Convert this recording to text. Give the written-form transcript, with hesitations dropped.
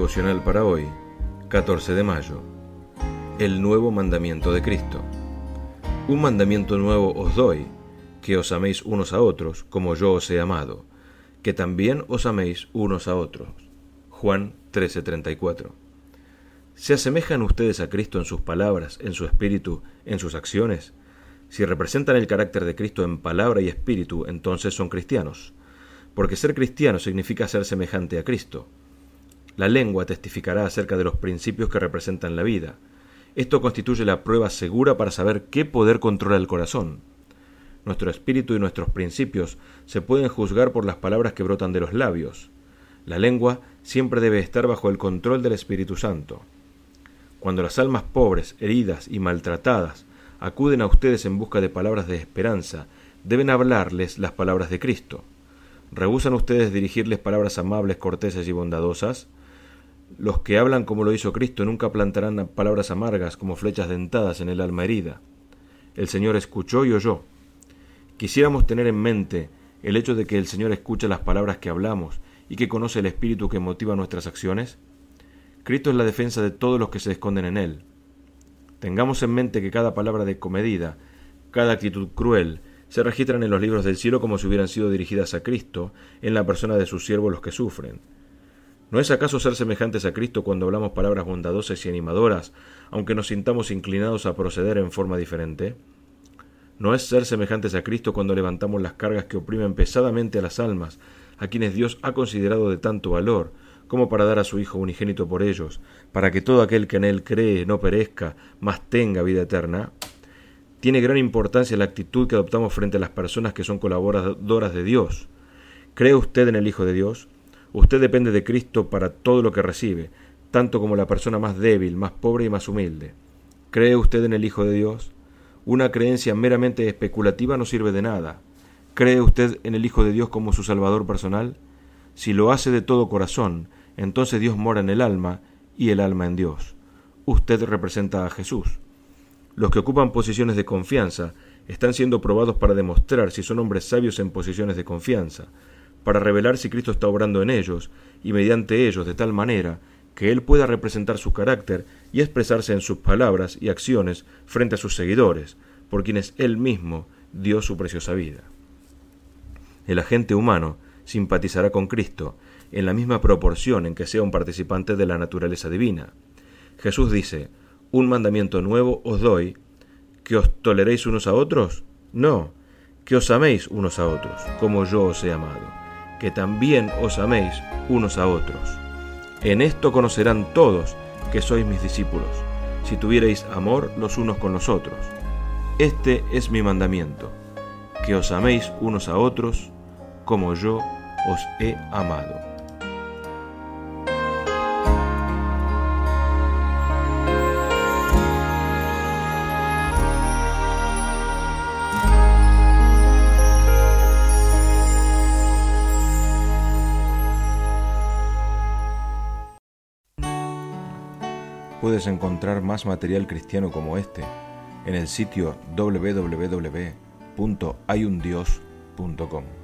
Devocional para hoy, 14 de mayo. El nuevo mandamiento de Cristo. Un mandamiento nuevo os doy, que os améis unos a otros, como yo os he amado, que también os améis unos a otros. Juan 13:34. ¿Se asemejan ustedes a Cristo en sus palabras, en su espíritu, en sus acciones? Si representan el carácter de Cristo en palabra y espíritu, entonces son cristianos, porque ser cristiano significa ser semejante a Cristo. La lengua testificará acerca de los principios que representan la vida. Esto constituye la prueba segura para saber qué poder controla el corazón. Nuestro espíritu y nuestros principios se pueden juzgar por las palabras que brotan de los labios. La lengua siempre debe estar bajo el control del Espíritu Santo. Cuando las almas pobres, heridas y maltratadas acuden a ustedes en busca de palabras de esperanza, deben hablarles las palabras de Cristo. ¿Rehúsan ustedes dirigirles palabras amables, corteses y bondadosas? Los que hablan como lo hizo Cristo nunca plantarán palabras amargas como flechas dentadas en el alma herida. El Señor escuchó y oyó. Quisiéramos tener en mente el hecho de que el Señor escucha las palabras que hablamos y que conoce el espíritu que motiva nuestras acciones. Cristo es la defensa de todos los que se esconden en Él. Tengamos en mente que cada palabra descomedida, cada actitud cruel, se registran en los libros del cielo como si hubieran sido dirigidas a Cristo en la persona de sus siervos los que sufren. ¿No es acaso ser semejantes a Cristo cuando hablamos palabras bondadosas y animadoras, aunque nos sintamos inclinados a proceder en forma diferente? ¿No es ser semejantes a Cristo cuando levantamos las cargas que oprimen pesadamente a las almas, a quienes Dios ha considerado de tanto valor, como para dar a su Hijo unigénito por ellos, para que todo aquel que en Él cree no perezca, mas tenga vida eterna? Tiene gran importancia la actitud que adoptamos frente a las personas que son colaboradoras de Dios. ¿Cree usted en el Hijo de Dios? Usted depende de Cristo para todo lo que recibe, tanto como la persona más débil, más pobre y más humilde. ¿Cree usted en el Hijo de Dios? Una creencia meramente especulativa no sirve de nada. ¿Cree usted en el Hijo de Dios como su Salvador personal? Si lo hace de todo corazón, entonces Dios mora en el alma y el alma en Dios. Usted representa a Jesús. Los que ocupan posiciones de confianza están siendo probados para demostrar si son hombres sabios en posiciones de confianza, para revelar si Cristo está obrando en ellos y mediante ellos de tal manera que Él pueda representar su carácter y expresarse en sus palabras y acciones frente a sus seguidores, por quienes Él mismo dio su preciosa vida. El agente humano simpatizará con Cristo en la misma proporción en que sea un participante de la naturaleza divina. Jesús dice: «Un mandamiento nuevo os doy, que os toleréis unos a otros, no, que os améis unos a otros, como yo os he amado, que también os améis unos a otros. En esto conocerán todos que sois mis discípulos, si tuviereis amor los unos con los otros. Este es mi mandamiento, que os améis unos a otros, como yo os he amado». Puedes encontrar más material cristiano como este en el sitio www.hayundios.com.